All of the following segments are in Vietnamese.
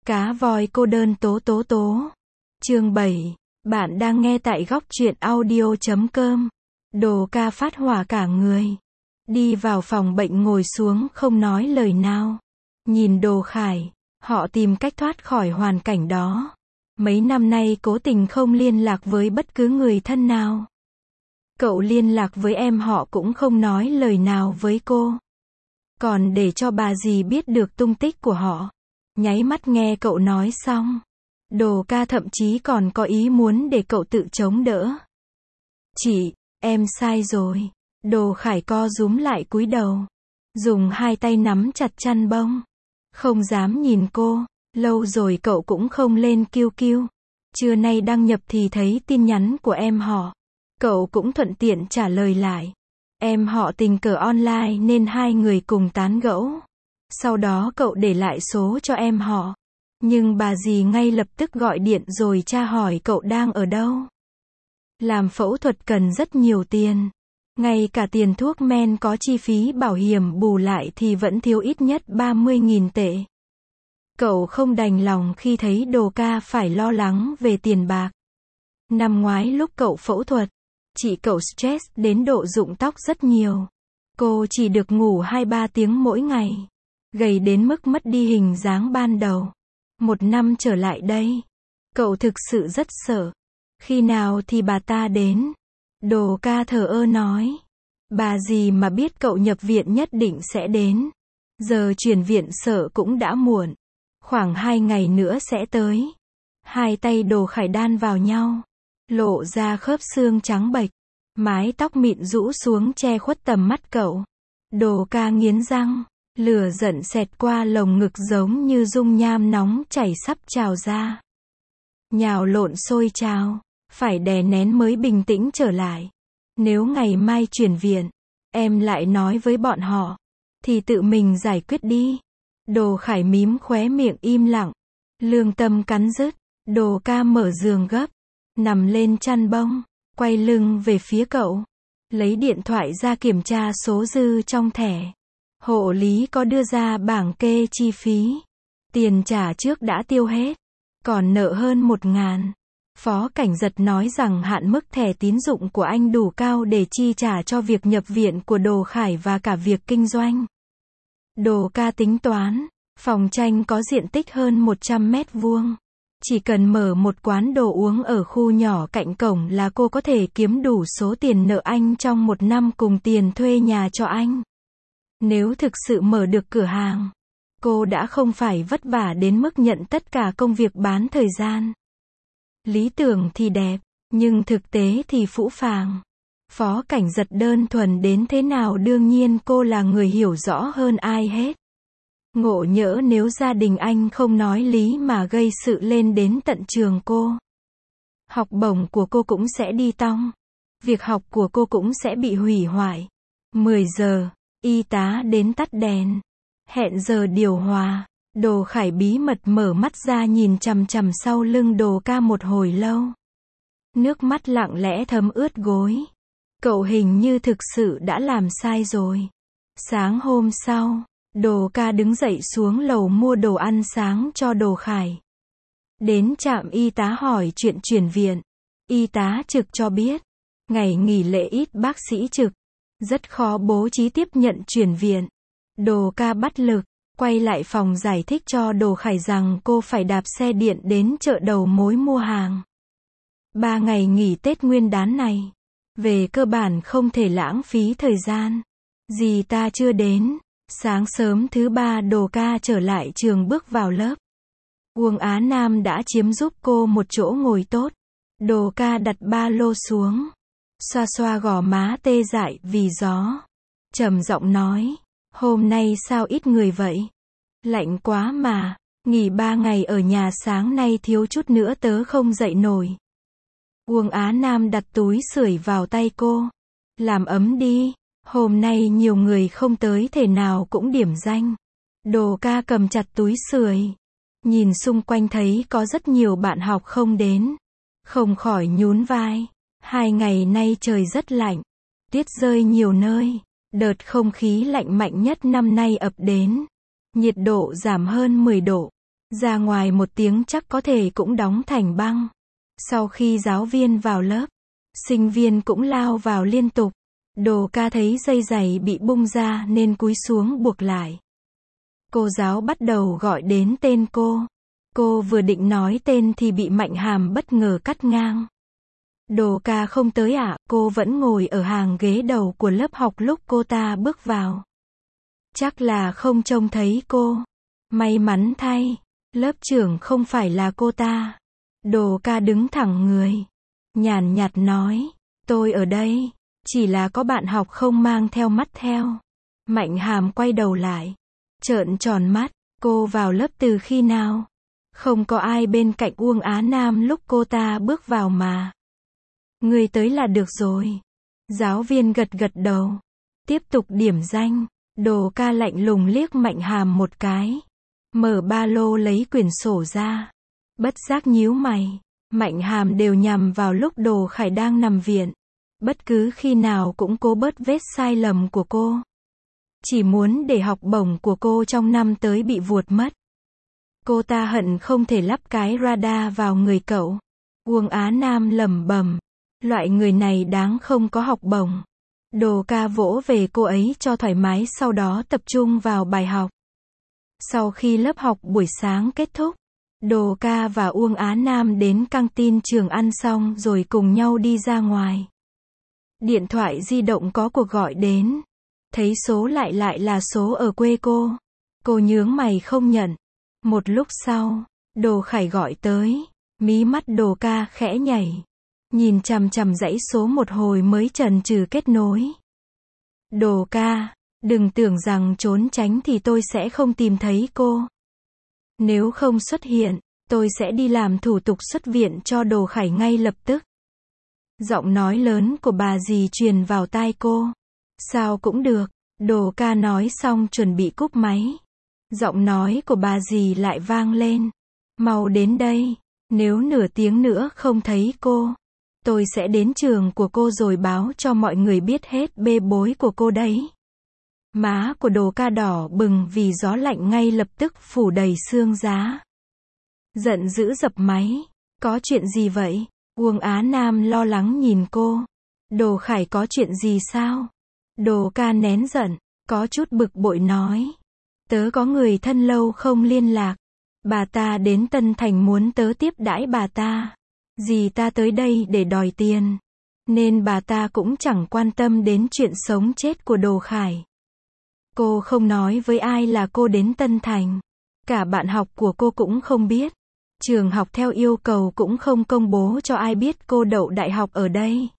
Cá voi cô đơn tố tố tố. Chương 7. Bạn đang nghe tại góc truyện audio.com. Đồ ca phát hỏa cả người. Đi vào phòng bệnh ngồi xuống không nói lời nào. Nhìn Đồ Khải, họ tìm cách thoát khỏi hoàn cảnh đó. Mấy năm nay cố tình không liên lạc với bất cứ người thân nào. Cậu liên lạc với em họ cũng không nói lời nào với cô. Còn để cho bà dì biết được tung tích của họ. Nháy mắt nghe cậu nói xong. Đồ ca thậm chí còn có ý muốn để cậu tự chống đỡ. Chị, em sai rồi. Đồ Khải co rúm lại cúi đầu. Dùng hai tay nắm chặt chăn bông. Không dám nhìn cô. Lâu rồi cậu cũng không lên QQ. Trưa nay đăng nhập thì thấy tin nhắn của em họ. Cậu cũng thuận tiện trả lời lại. Em họ tình cờ online nên hai người cùng tán gẫu. Sau đó cậu để lại số cho em họ. Nhưng bà dì ngay lập tức gọi điện rồi tra hỏi cậu đang ở đâu. Làm phẫu thuật cần rất nhiều tiền. Ngay cả tiền thuốc men có chi phí bảo hiểm bù lại thì vẫn thiếu ít nhất 30.000 tệ. Cậu không đành lòng khi thấy Đồ ca phải lo lắng về tiền bạc. Năm ngoái lúc cậu phẫu thuật, chị cậu stress đến độ rụng tóc rất nhiều. Cô chỉ được ngủ 2-3 tiếng mỗi ngày. Gầy đến mức mất đi hình dáng ban đầu. Một năm trở lại đây, cậu thực sự rất sợ. Khi nào thì bà ta đến? Đồ ca thờ ơ nói. Bà dì mà biết cậu nhập viện nhất định sẽ đến. Giờ chuyển viện sợ cũng đã muộn. Khoảng 2 ngày nữa sẽ tới. Hai tay Đồ Khải đan vào nhau. Lộ ra khớp xương trắng bệch. Mái tóc mịn rũ xuống che khuất tầm mắt cậu. Đồ ca nghiến răng. Lửa giận xẹt qua lồng ngực giống như dung nham nóng chảy sắp trào ra. Nhào lộn sôi trào. Phải đè nén mới bình tĩnh trở lại. Nếu ngày mai chuyển viện, em lại nói với bọn họ, thì tự mình giải quyết đi. Đồ Khải mím khóe miệng im lặng. Lương tâm cắn rứt. Đồ ca mở giường gấp. Nằm lên chăn bông. Quay lưng về phía cậu. Lấy điện thoại ra kiểm tra số dư trong thẻ. Hộ lý có đưa ra bảng kê chi phí. Tiền trả trước đã tiêu hết. Còn nợ hơn 1.000. Phó Cảnh Giật nói rằng hạn mức thẻ tín dụng của anh đủ cao để chi trả cho việc nhập viện của Đồ Khải và cả việc kinh doanh. Đồ ca tính toán. Phòng tranh có diện tích hơn 100 mét vuông. Chỉ cần mở một quán đồ uống ở khu nhỏ cạnh cổng là cô có thể kiếm đủ số tiền nợ anh trong một năm cùng tiền thuê nhà cho anh. Nếu thực sự mở được cửa hàng, cô đã không phải vất vả đến mức nhận tất cả công việc bán thời gian. Lý tưởng thì đẹp, nhưng thực tế thì phũ phàng. Phó Cảnh Giật đơn thuần đến thế nào đương nhiên cô là người hiểu rõ hơn ai hết. Ngộ nhỡ nếu gia đình anh không nói lý mà gây sự lên đến tận trường cô. Học bổng của cô cũng sẽ đi tong. Việc học của cô cũng sẽ bị hủy hoại. 10 giờ, y tá đến tắt đèn. Hẹn giờ điều hòa. Đồ Khải bí mật mở mắt ra nhìn chằm chằm sau lưng Đồ ca một hồi lâu. Nước mắt lặng lẽ thấm ướt gối. Cậu hình như thực sự đã làm sai rồi. Sáng hôm sau, Đồ ca đứng dậy xuống lầu mua đồ ăn sáng cho Đồ Khải. Đến trạm y tá hỏi chuyện chuyển viện. Y tá trực cho biết, ngày nghỉ lễ ít bác sĩ trực. Rất khó bố trí tiếp nhận chuyển viện. Đồ ca bắt lực, quay lại phòng giải thích cho Đồ Khải rằng cô phải đạp xe điện đến chợ đầu mối mua hàng. 3 ngày nghỉ Tết Nguyên đán này, về cơ bản không thể lãng phí thời gian. Dì ta chưa đến. Sáng sớm thứ 3 Đồ ca trở lại trường bước vào lớp. Uông Á Nam đã chiếm giúp cô một chỗ ngồi tốt. Đồ ca đặt ba lô xuống. Xoa xoa gò má tê dại vì gió. Trầm giọng nói. Hôm nay sao ít người vậy? Lạnh quá mà. Nghỉ 3 ngày ở nhà sáng nay thiếu chút nữa tớ không dậy nổi. Uông Á Nam đặt túi sưởi vào tay cô. Làm ấm đi. Hôm nay nhiều người không tới thể nào cũng điểm danh. Đồ ca cầm chặt túi sưởi. Nhìn xung quanh thấy có rất nhiều bạn học không đến. Không khỏi nhún vai. 2 ngày nay trời rất lạnh. Tuyết rơi nhiều nơi. Đợt không khí lạnh mạnh nhất năm nay ập đến. Nhiệt độ giảm hơn 10 độ. Ra ngoài một tiếng chắc có thể cũng đóng thành băng. Sau khi giáo viên vào lớp, sinh viên cũng lao vào liên tục. Đồ ca thấy dây giày bị bung ra nên cúi xuống buộc lại. Cô giáo bắt đầu gọi đến tên cô. Cô vừa định nói tên thì bị Mạnh Hàm bất ngờ cắt ngang. Đồ ca không tới ạ, cô vẫn ngồi ở hàng ghế đầu của lớp học lúc cô ta bước vào. Chắc là không trông thấy cô. May mắn thay, lớp trưởng không phải là cô ta. Đồ ca đứng thẳng người, nhàn nhạt nói, tôi ở đây, chỉ là có bạn học không mang theo mắt theo. Mạnh Hàm quay đầu lại, trợn tròn mắt, cô vào lớp từ khi nào? Không có ai bên cạnh Uông Á Nam lúc cô ta bước vào mà. Người tới là được rồi. Giáo viên gật gật đầu, tiếp tục điểm danh. Đồ ca lạnh lùng liếc Mạnh Hàm một cái, mở ba lô lấy quyển sổ ra, bất giác nhíu mày. Mạnh Hàm đều nhằm vào lúc Đồ Khải đang nằm viện, bất cứ khi nào cũng cố bớt vết sai lầm của cô, chỉ muốn để học bổng của cô trong năm tới bị vuột mất. Cô ta hận không thể lắp cái radar vào người cậu. Uông Á Nam lẩm bẩm, loại người này đáng không có học bổng. Đồ ca vỗ về cô ấy cho thoải mái, sau đó tập trung vào bài học. Sau khi lớp học buổi sáng kết thúc, Đồ ca và Uông Á Nam đến căng tin trường ăn xong rồi cùng nhau đi ra ngoài. Điện thoại di động có cuộc gọi đến. Thấy số lại là số ở quê cô. Cô nhướng mày không nhận. Một lúc sau, Đồ Khải gọi tới. Mí mắt Đồ ca khẽ nhảy. Nhìn chằm chằm dãy số một hồi mới chần chừ kết nối. Đồ ca, đừng tưởng rằng trốn tránh thì tôi sẽ không tìm thấy cô. Nếu không xuất hiện, tôi sẽ đi làm thủ tục xuất viện cho Đồ Khải ngay lập tức. Giọng nói lớn của bà dì truyền vào tai cô. Sao cũng được, Đồ ca nói xong chuẩn bị cúp máy. Giọng nói của bà dì lại vang lên. Mau đến đây, nếu nửa tiếng nữa không thấy cô, tôi sẽ đến trường của cô rồi báo cho mọi người biết hết bê bối của cô đấy. Má của Đồ ca đỏ bừng vì gió lạnh ngay lập tức phủ đầy xương giá. Giận dữ dập máy. Có chuyện gì vậy? Uông Á Nam lo lắng nhìn cô. Đồ Khải có chuyện gì sao? Đồ ca nén giận, có chút bực bội nói. Tớ có người thân lâu không liên lạc. Bà ta đến Tân Thành muốn tớ tiếp đãi bà ta. Dì ta tới đây để đòi tiền. Nên bà ta cũng chẳng quan tâm đến chuyện sống chết của Đồ Khải. Cô không nói với ai là cô đến Tân Thành. Cả bạn học của cô cũng không biết. Trường học theo yêu cầu cũng không công bố cho ai biết cô đậu đại học ở đây.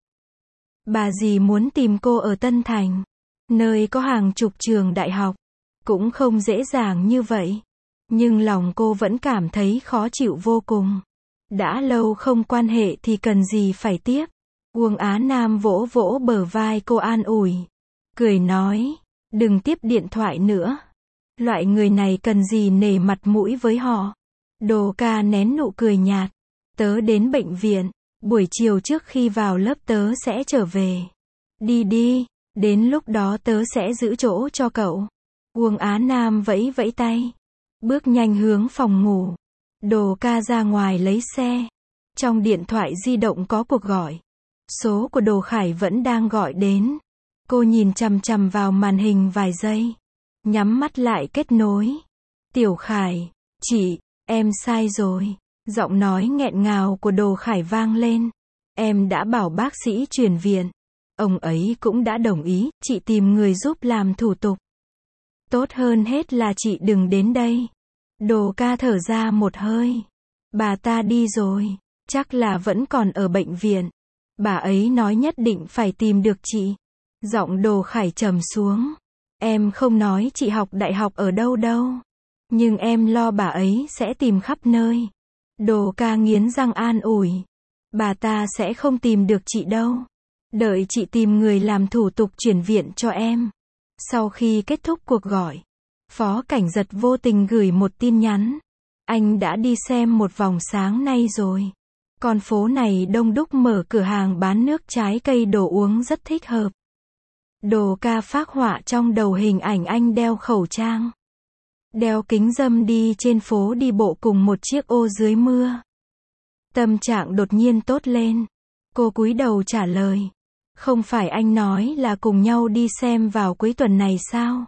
Bà dì muốn tìm cô ở Tân Thành, nơi có hàng chục trường đại học. Cũng không dễ dàng như vậy. Nhưng lòng cô vẫn cảm thấy khó chịu vô cùng. Đã lâu không quan hệ thì cần gì phải tiếp. Uông Á Nam vỗ vỗ bờ vai cô an ủi. Cười nói, đừng tiếp điện thoại nữa. Loại người này cần gì nể mặt mũi với họ. Đồ ca nén nụ cười nhạt. Tớ đến bệnh viện. Buổi chiều trước khi vào lớp tớ sẽ trở về. Đi đi, đến lúc đó tớ sẽ giữ chỗ cho cậu. Uông Á Nam vẫy vẫy tay. Bước nhanh hướng phòng ngủ. Đồ ca ra ngoài lấy xe. Trong điện thoại di động có cuộc gọi. Số của Đồ Khải vẫn đang gọi đến. Cô nhìn chằm chằm vào màn hình vài giây. Nhắm mắt lại kết nối. Tiểu Khải, chị, em sai rồi. Giọng nói nghẹn ngào của Đồ Khải vang lên. Em đã bảo bác sĩ chuyển viện. Ông ấy cũng đã đồng ý, chị tìm người giúp làm thủ tục. Tốt hơn hết là chị đừng đến đây. Đồ ca thở ra một hơi. Bà ta đi rồi, chắc là vẫn còn ở bệnh viện. Bà ấy nói nhất định phải tìm được chị. Giọng Đồ Khải trầm xuống. Em không nói chị học đại học ở đâu đâu. Nhưng em lo bà ấy sẽ tìm khắp nơi. Đồ ca nghiến răng an ủi. Bà ta sẽ không tìm được chị đâu. Đợi chị tìm người làm thủ tục chuyển viện cho em. Sau khi kết thúc cuộc gọi, Phó Cảnh Giật vô tình gửi một tin nhắn. Anh đã đi xem một vòng sáng nay rồi. Con phố này đông đúc, mở cửa hàng bán nước trái cây đồ uống rất thích hợp. Đồ ca phác họa trong đầu hình ảnh anh đeo khẩu trang. đeo kính râm đi trên phố đi bộ cùng một chiếc ô dưới mưa. Tâm trạng đột nhiên tốt lên. Cô cúi đầu trả lời. Không phải anh nói là cùng nhau đi xem vào cuối tuần này sao?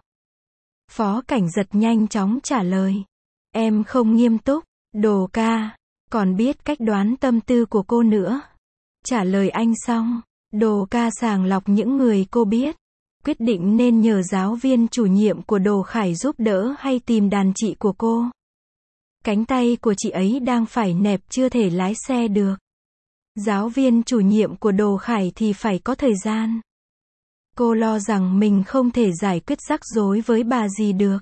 Phó Cảnh Giật nhanh chóng trả lời. Em không nghiêm túc, Đồ ca, còn biết cách đoán tâm tư của cô nữa. Trả lời anh xong, Đồ ca sàng lọc những người cô biết. Quyết định nên nhờ giáo viên chủ nhiệm của Đồ Khải giúp đỡ hay tìm đàn chị của cô. Cánh tay của chị ấy đang phải nẹp chưa thể lái xe được. Giáo viên chủ nhiệm của Đồ Khải thì phải có thời gian. Cô lo rằng mình không thể giải quyết rắc rối với bà gì được.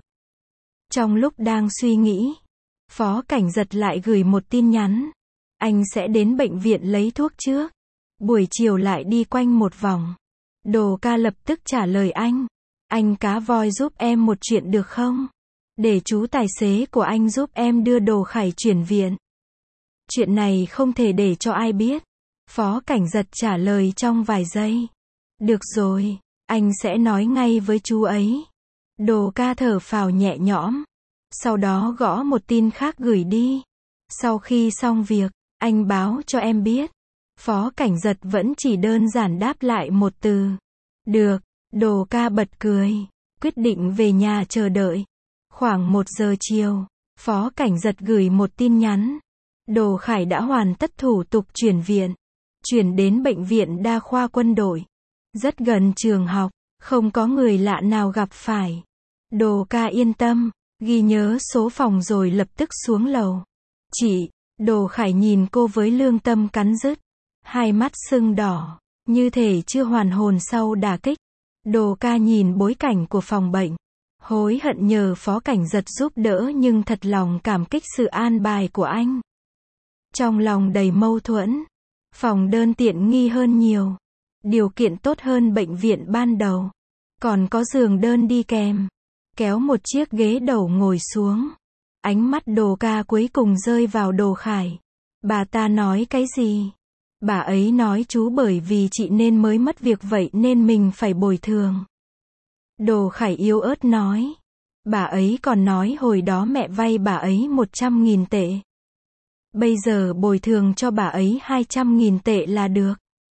Trong lúc đang suy nghĩ, Phó Cảnh Giật lại gửi một tin nhắn. Anh sẽ đến bệnh viện lấy thuốc trước. Buổi chiều lại đi quanh một vòng. Đồ ca lập tức trả lời anh. Anh cá voi giúp em một chuyện được không? Để chú tài xế của anh giúp em đưa Đồ Khải chuyển viện. Chuyện này không thể để cho ai biết. Phó Cảnh Giật trả lời trong vài giây. Được rồi, anh sẽ nói ngay với chú ấy. Đồ ca thở phào nhẹ nhõm. Sau đó gõ một tin khác gửi đi. Sau khi xong việc, anh báo cho em biết. Phó Cảnh Giật vẫn chỉ đơn giản đáp lại một từ. Được, Đồ ca bật cười. Quyết định về nhà chờ đợi. Khoảng 1 giờ chiều, Phó Cảnh Giật gửi một tin nhắn. Đồ Khải đã hoàn tất thủ tục chuyển viện. Chuyển đến bệnh viện đa khoa quân đội. Rất gần trường học, không có người lạ nào gặp phải. Đồ ca yên tâm, ghi nhớ số phòng rồi lập tức xuống lầu. Chị, Đồ Khải nhìn cô với lương tâm cắn rứt. Hai mắt sưng đỏ, như thể chưa hoàn hồn sau đả kích. Đồ ca nhìn bối cảnh của phòng bệnh. Hối hận nhờ Phó Cảnh Giật giúp đỡ nhưng thật lòng cảm kích sự an bài của anh. Trong lòng đầy mâu thuẫn. Phòng đơn tiện nghi hơn nhiều. Điều kiện tốt hơn bệnh viện ban đầu. Còn có giường đơn đi kèm. Kéo một chiếc ghế đầu ngồi xuống. Ánh mắt Đồ ca cuối cùng rơi vào Đồ Khải. Bà ta nói cái gì? Bà ấy nói chú bởi vì chị nên mới mất việc vậy nên mình phải bồi thường. Đồ Khải yếu ớt nói. Bà ấy còn nói hồi đó mẹ vay bà ấy 100.000 tệ. Bây giờ bồi thường cho bà ấy 200.000 tệ là được.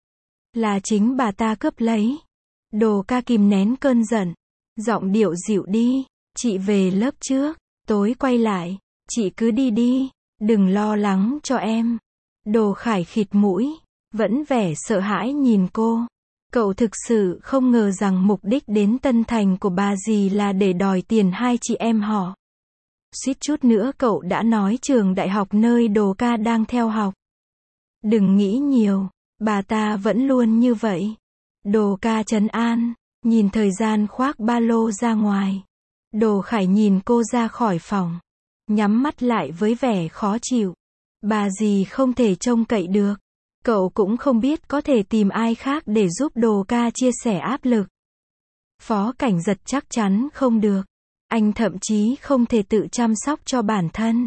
Là chính bà ta cướp lấy. Đồ ca kìm nén cơn giận. Giọng điệu dịu đi. Chị về lớp trước. Tối quay lại. Chị cứ đi đi. Đừng lo lắng cho em. Đồ Khải khịt mũi. Vẫn vẻ sợ hãi nhìn cô. Cậu thực sự không ngờ rằng mục đích đến Tân Thành của bà dì là để đòi tiền hai chị em họ. Suýt chút nữa cậu đã nói trường đại học nơi Đồ ca đang theo học. Đừng nghĩ nhiều, bà ta vẫn luôn như vậy. Đồ ca trấn an, nhìn thời gian khoác ba lô ra ngoài. Đồ Khải nhìn cô ra khỏi phòng. Nhắm mắt lại với vẻ khó chịu. Bà dì không thể trông cậy được. Cậu cũng không biết có thể tìm ai khác để giúp Đồ ca chia sẻ áp lực. Phó Cảnh Giật chắc chắn không được. Anh thậm chí không thể tự chăm sóc cho bản thân.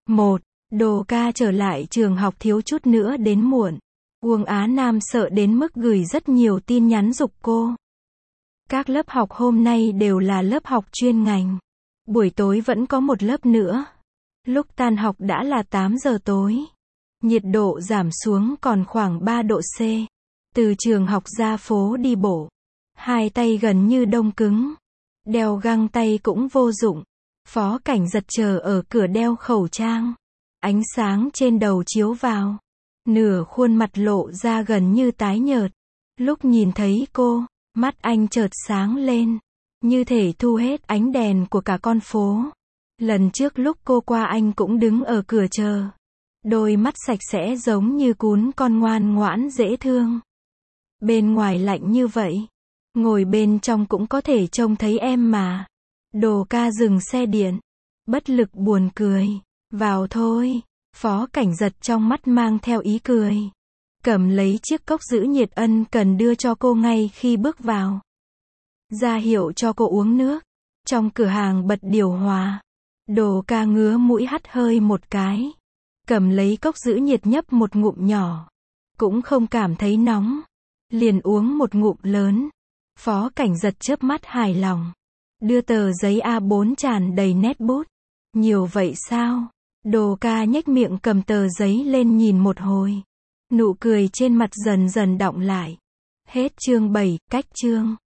Đồ ca trở lại trường học thiếu chút nữa đến muộn. Uông Á Nam sợ đến mức gửi rất nhiều tin nhắn giục cô. Các lớp học hôm nay đều là lớp học chuyên ngành. Buổi tối vẫn có một lớp nữa. Lúc tan học đã là 8 giờ tối. Nhiệt độ giảm xuống còn khoảng 3 độ C. Từ trường học ra phố đi bộ. Hai tay gần như đông cứng. Đeo găng tay cũng vô dụng. Phó Cảnh Giật chờ ở cửa đeo khẩu trang. Ánh sáng trên đầu chiếu vào. Nửa khuôn mặt lộ ra gần như tái nhợt. Lúc nhìn thấy cô, mắt anh chợt sáng lên. Như thể thu hết ánh đèn của cả con phố. Lần trước lúc cô qua anh cũng đứng ở cửa chờ. Đôi mắt sạch sẽ giống như cún con ngoan ngoãn dễ thương. Bên ngoài lạnh như vậy. Ngồi bên trong cũng có thể trông thấy em mà. Đồ ca dừng xe điện. Bất lực buồn cười. Vào thôi. Phó Cảnh Giật trong mắt mang theo ý cười. Cầm lấy chiếc cốc giữ nhiệt ân cần đưa cho cô ngay khi bước vào. Ra hiệu cho cô uống nước. Trong cửa hàng bật điều hòa. Đồ ca ngứa mũi hắt hơi một cái. Cầm lấy cốc giữ nhiệt nhấp một ngụm nhỏ. Cũng không cảm thấy nóng. Liền uống một ngụm lớn. Phó Cảnh Giật chớp mắt hài lòng. Đưa tờ giấy A4 tràn đầy nét bút. Nhiều vậy sao? Đồ ca nhếch miệng cầm tờ giấy lên nhìn một hồi. Nụ cười trên mặt dần dần đọng lại. Hết chương 7, cách chương.